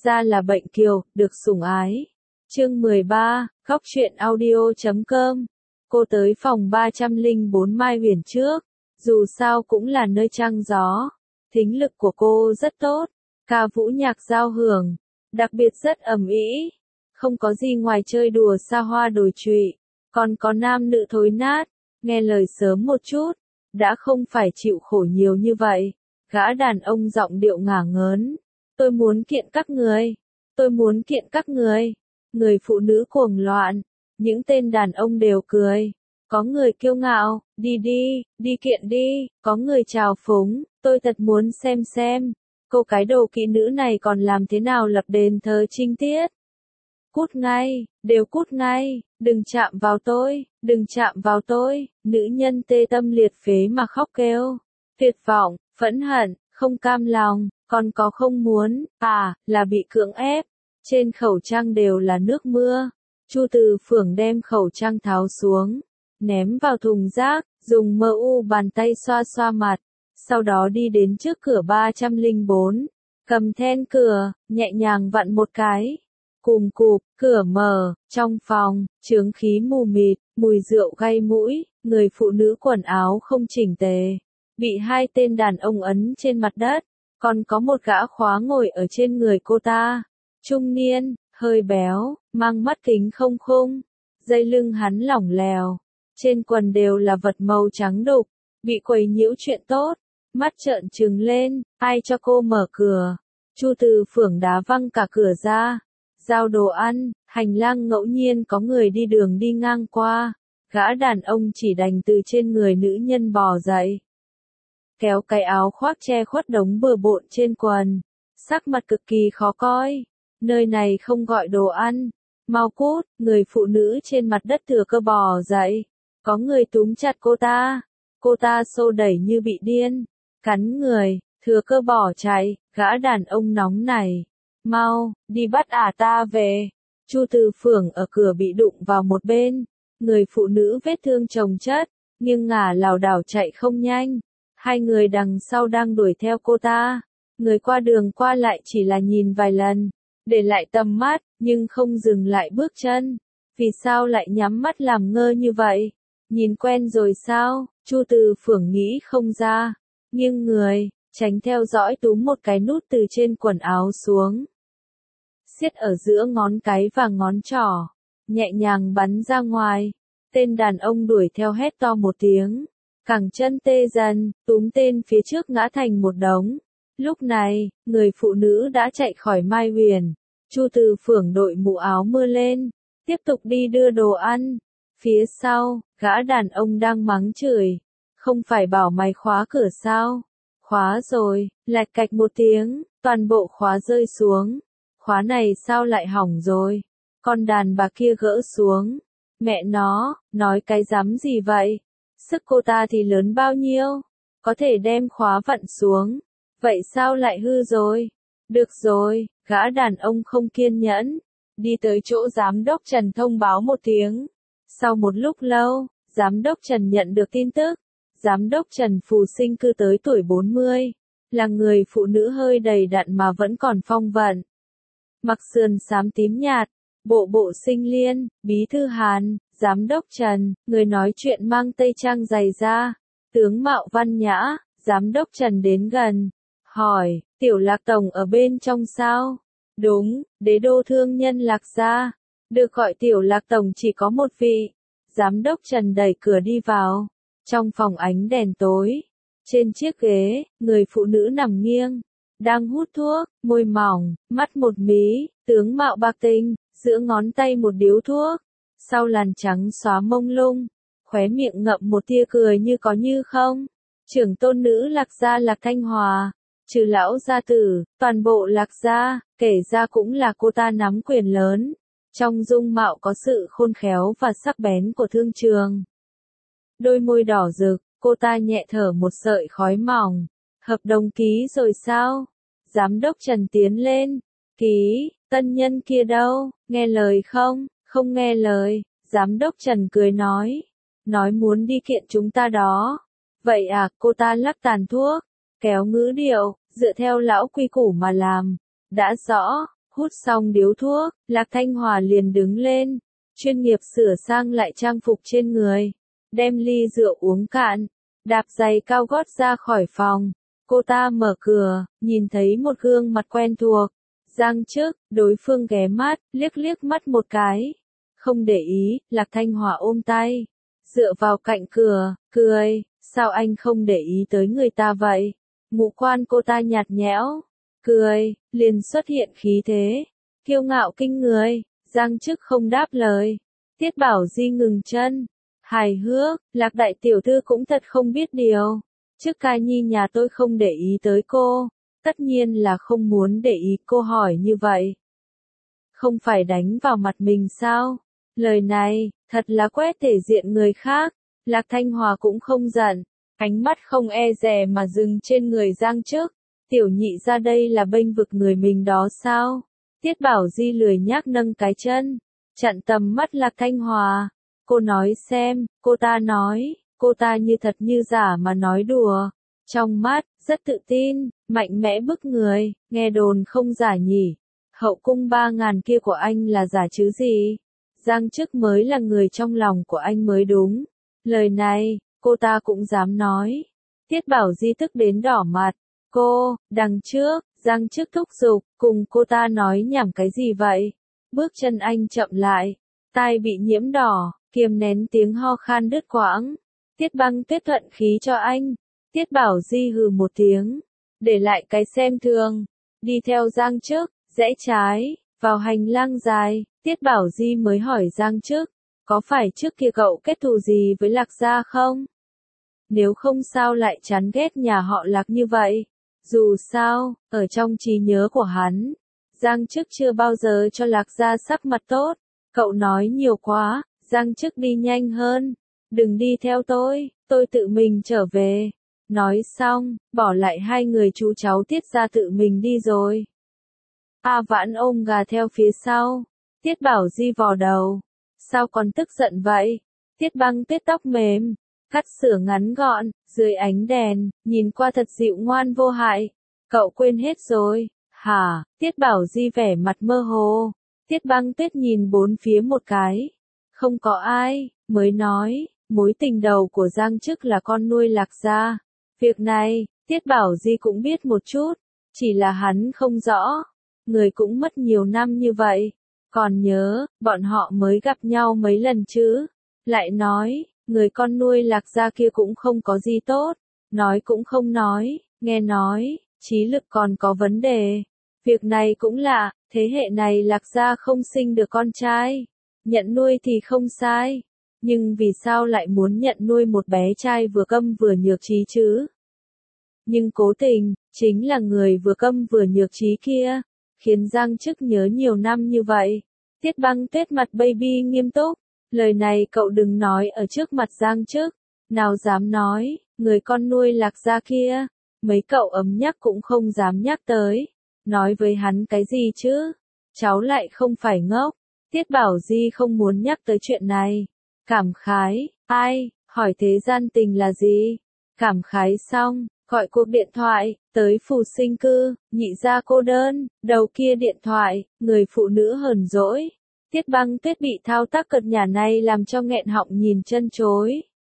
ra là bệnh kiều, được sủng ái. Chương 13, khóc chuyện audio.com. Cô tới phòng 304 Mai Huyền trước, dù sao cũng là nơi trăng gió. Thính lực của cô rất tốt, ca vũ nhạc giao hưởng, đặc biệt rất ầm ĩ. Không có gì ngoài chơi đùa xa hoa đồi trụy, còn có nam nữ thối nát, nghe lời sớm một chút, đã không phải chịu khổ nhiều như vậy. Gã đàn ông giọng điệu ngả ngớn, tôi muốn kiện các người, tôi muốn kiện các người. Người phụ nữ cuồng loạn, những tên đàn ông đều cười, có người kiêu ngạo, đi kiện đi, có người trào phúng, tôi thật muốn xem, cô cái đồ kỹ nữ này còn làm thế nào lập đền thờ trinh tiết. Cút ngay, đều cút ngay, đừng chạm vào tôi, đừng chạm vào tôi, nữ nhân tê tâm liệt phế mà khóc kêu, tuyệt vọng, phẫn hận, không cam lòng, còn có không muốn, là bị cưỡng ép. Trên khẩu trang đều là nước mưa. Chu Từ Phưởng đem khẩu trang tháo xuống, ném vào thùng rác, dùng bàn tay xoa xoa mặt, sau đó đi đến trước cửa 304, cầm then cửa, nhẹ nhàng vặn một cái. Cùm cụp, cửa mở, trong phòng, chướng khí mù mịt, mùi rượu gây mũi, người phụ nữ quần áo không chỉnh tề, bị hai tên đàn ông ấn trên mặt đất, còn có một gã khóa ngồi ở trên người cô ta. Trung niên, hơi béo, mang mắt kính không khung, dây lưng hắn lỏng lèo, trên quần đều là vật màu trắng đục, bị quấy nhiễu chuyện tốt, mắt trợn trừng lên, ai cho cô mở cửa. Chu Từ Phưởng đá văng cả cửa ra, giao đồ ăn, hành lang ngẫu nhiên có người đi đường đi ngang qua, gã đàn ông chỉ đành từ trên người nữ nhân bò dậy, kéo cái áo khoác che khuất đống bừa bộn trên quần, sắc mặt cực kỳ khó coi. Nơi này không gọi đồ ăn, mau cút. Người phụ nữ trên mặt đất thừa cơ bò dậy, có người túm chặt cô ta xô đẩy như bị điên, cắn người, thừa cơ bỏ chạy. Gã đàn ông nóng này, mau, đi bắt ta về. Chu Từ Phưởng ở cửa bị đụng vào một bên, người phụ nữ vết thương chồng chất, nhưng ngả lảo đảo chạy không nhanh, hai người đằng sau đang đuổi theo cô ta. Người qua đường qua lại chỉ là nhìn vài lần, để lại tầm mắt, nhưng không dừng lại bước chân. Vì sao lại nhắm mắt làm ngơ như vậy? Nhìn quen rồi sao? Chu Từ Phưởng nghĩ không ra, nghiêng người, tránh theo dõi túm một cái nút từ trên quần áo xuống, siết ở giữa ngón cái và ngón trỏ, nhẹ nhàng bắn ra ngoài. Tên đàn ông đuổi theo hét to một tiếng, cẳng chân tê dần, túm tên phía trước ngã thành một đống. Lúc này, người phụ nữ đã chạy khỏi Mai Huyền. Chu Từ Phưởng đội mũ áo mưa lên, tiếp tục đi đưa đồ ăn. Phía sau, gã đàn ông đang mắng chửi, không phải bảo mày khóa cửa sao? Khóa rồi, lạch cạch một tiếng, toàn bộ khóa rơi xuống. Khóa này sao lại hỏng rồi? Con đàn bà kia gỡ xuống. Mẹ nó, nói cái rắm gì vậy? Sức cô ta thì lớn bao nhiêu? Có thể đem khóa vặn xuống. Vậy sao lại hư rồi? Được rồi, gã đàn ông không kiên nhẫn, đi tới chỗ giám đốc Trần thông báo một tiếng. Sau một lúc lâu, giám đốc Trần nhận được tin tức. Giám đốc Trần Phù Sinh cư tới tuổi 40, là người phụ nữ hơi đầy đặn mà vẫn còn phong vận. Mặc sườn xám tím nhạt, bộ sinh liên, bí thư Hàn, giám đốc Trần, người nói chuyện mang tây trang dày da, tướng mạo văn nhã. Giám đốc Trần đến gần, hỏi, Tiểu Lạc tổng ở bên trong sao? Đúng, đế đô thương nhân Lạc gia. Được gọi Tiểu Lạc tổng chỉ có một vị. Giám đốc Trần đẩy cửa đi vào. Trong phòng ánh đèn tối, trên chiếc ghế, người phụ nữ nằm nghiêng, đang hút thuốc, môi mỏng, mắt một mí, tướng mạo bạc tinh, giữa ngón tay một điếu thuốc, sau làn trắng xóa mông lung, khóe miệng ngậm một tia cười như có như không. Trưởng tôn nữ Lạc gia Lạc Thanh Hòa, trừ lão gia tử, toàn bộ Lạc gia, kể ra cũng là cô ta nắm quyền lớn. Trong dung mạo có sự khôn khéo và sắc bén của thương trường. Đôi môi đỏ rực, cô ta nhẹ thở một sợi khói mỏng. Hợp đồng ký rồi sao? Giám đốc Trần tiến lên. Ký, tân nhân kia đâu, nghe lời không? Không nghe lời. Giám đốc Trần cười nói muốn đi kiện chúng ta đó. Vậy à, cô ta lắc tàn thuốc, kéo ngữ điệu, dựa theo lão quy củ mà làm. Đã rõ, Hút xong điếu thuốc, Lạc Thanh Hòa liền đứng lên, chuyên nghiệp sửa sang lại trang phục trên người, đem ly rượu uống cạn, đạp giày cao gót ra khỏi phòng. Cô ta mở cửa, nhìn thấy một gương mặt quen thuộc. Giang Chức, đối phương ghé mắt, liếc liếc mắt một cái. Không để ý, Lạc Thanh Hòa ôm tay, dựa vào cạnh cửa, cười, sao anh không để ý tới người ta vậy? Ngũ quan cô ta nhạt nhẽo, cười, liền xuất hiện khí thế, kiêu ngạo kinh người. Giang Chức không đáp lời. Tiết Bảo Di ngừng chân, hài hước, Lạc đại tiểu thư cũng thật không biết điều. Trước Ca Nhi nhà tôi không để ý tới cô, tất nhiên là không muốn để ý. Cô hỏi như vậy, không phải đánh vào mặt mình sao? Lời này, thật là quét thể diện người khác. Lạc Thanh Hòa cũng không giận, ánh mắt không e dè mà dừng trên người Giang Chức. Tiểu nhị ra đây là bênh vực người mình đó sao? Tiết Bảo Di lười nhác nâng cái chân, chặn tầm mắt Lạc Thanh Hòa. Cô nói xem, cô ta nói, cô ta như thật như giả mà nói đùa. Trong mắt, rất tự tin, mạnh mẽ bức người, nghe đồn không giả nhỉ. Hậu cung 3.000 kia của anh là giả chứ gì? Giang Chức mới là người trong lòng của anh mới đúng. Lời này, cô ta cũng dám nói. Tiết Bảo Di tức đến đỏ mặt. Cô, đằng trước, Giang Chức thúc giục, cùng cô ta nói nhảm cái gì vậy? Bước chân anh chậm lại, tai bị nhiễm đỏ, kiềm nén tiếng ho khan đứt quãng. Tiết Băng Tuyết thuận khí cho anh. Tiết Bảo Di hừ một tiếng, để lại cái xem thường, đi theo Giang Chức, rẽ trái, vào hành lang dài. Tiết Bảo Di mới hỏi Giang Chức, có phải trước kia cậu kết thù gì với Lạc gia không? Nếu không sao lại chán ghét nhà họ Lạc như vậy? Dù sao, ở trong trí nhớ của hắn, Giang Chức chưa bao giờ cho Lạc gia sắc mặt tốt. Cậu nói nhiều quá. Giang Chức đi nhanh hơn. Đừng đi theo tôi tự mình trở về. Nói xong, bỏ lại hai người chú cháu Tiết gia tự mình đi rồi. A Vãn ôm gà theo phía sau. Tiết Bảo Di vò đầu. Sao còn tức giận vậy? Tiết Băng Tuyết tóc mềm, cắt sửa ngắn gọn, dưới ánh đèn, nhìn qua thật dịu ngoan vô hại. Cậu quên hết rồi, hả? Tiết Bảo Di vẻ mặt mơ hồ. Tiết Băng Tuyết nhìn bốn phía một cái. Không có ai, mới nói, mối tình đầu của Giang Chức là con nuôi Lạc gia. Việc này, Tiết Bảo Di cũng biết một chút, chỉ là hắn không rõ. Người cũng mất nhiều năm như vậy. Còn nhớ, bọn họ mới gặp nhau mấy lần chứ? Lại nói, người con nuôi Lạc gia kia cũng không có gì tốt. Nói cũng không nói, nghe nói, trí lực còn có vấn đề. Việc này cũng lạ, thế hệ này Lạc gia không sinh được con trai. Nhận nuôi thì không sai. Nhưng vì sao lại muốn nhận nuôi một bé trai vừa câm vừa nhược trí chứ? Nhưng cố tình, chính là người vừa câm vừa nhược trí kia, khiến Giang Chức nhớ nhiều năm như vậy. Tiết Băng Tuyết mặt baby nghiêm túc. Lời này cậu đừng nói ở trước mặt Giang Chức. Nào dám nói, người con nuôi Lạc gia kia. Mấy cậu ấm nhắc cũng không dám nhắc tới. Nói với hắn cái gì chứ? Cháu lại không phải ngốc. Tiết Bảo Di không muốn nhắc tới chuyện này. Cảm khái, ai, hỏi thế gian tình là gì? Cảm khái xong, gọi cuộc điện thoại, tới Phù Sinh Cư, nhị gia cô đơn, đầu kia điện thoại, người phụ nữ hờn dỗi. Tiết Băng Tuyết bị thao tác cợt nhả này làm cho nghẹn họng nhìn chân chối.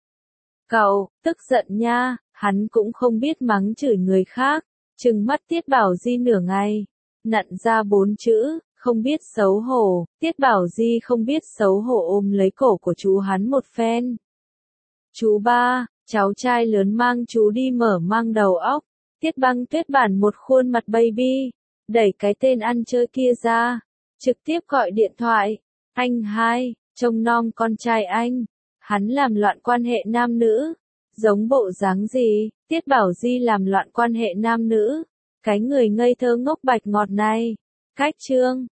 Cậu, tức giận nha, hắn cũng không biết mắng chửi người khác, trừng mắt Tiết Bảo Di nửa ngày, nặn ra 4 chữ, không biết xấu hổ. Tiết Bảo Di không biết xấu hổ ôm lấy cổ của chú hắn một phen. Chú ba, cháu trai lớn mang chú đi mở mang đầu óc. Tiết Băng Tuyết bản một khuôn mặt baby, đẩy cái tên ăn chơi kia ra, trực tiếp gọi điện thoại. Anh hai, trông nom con trai anh. Hắn làm loạn quan hệ nam nữ. Giống bộ dáng gì? Tiết Bảo Di làm loạn quan hệ nam nữ. Cái người ngây thơ ngốc bạch ngọt này. Cách chương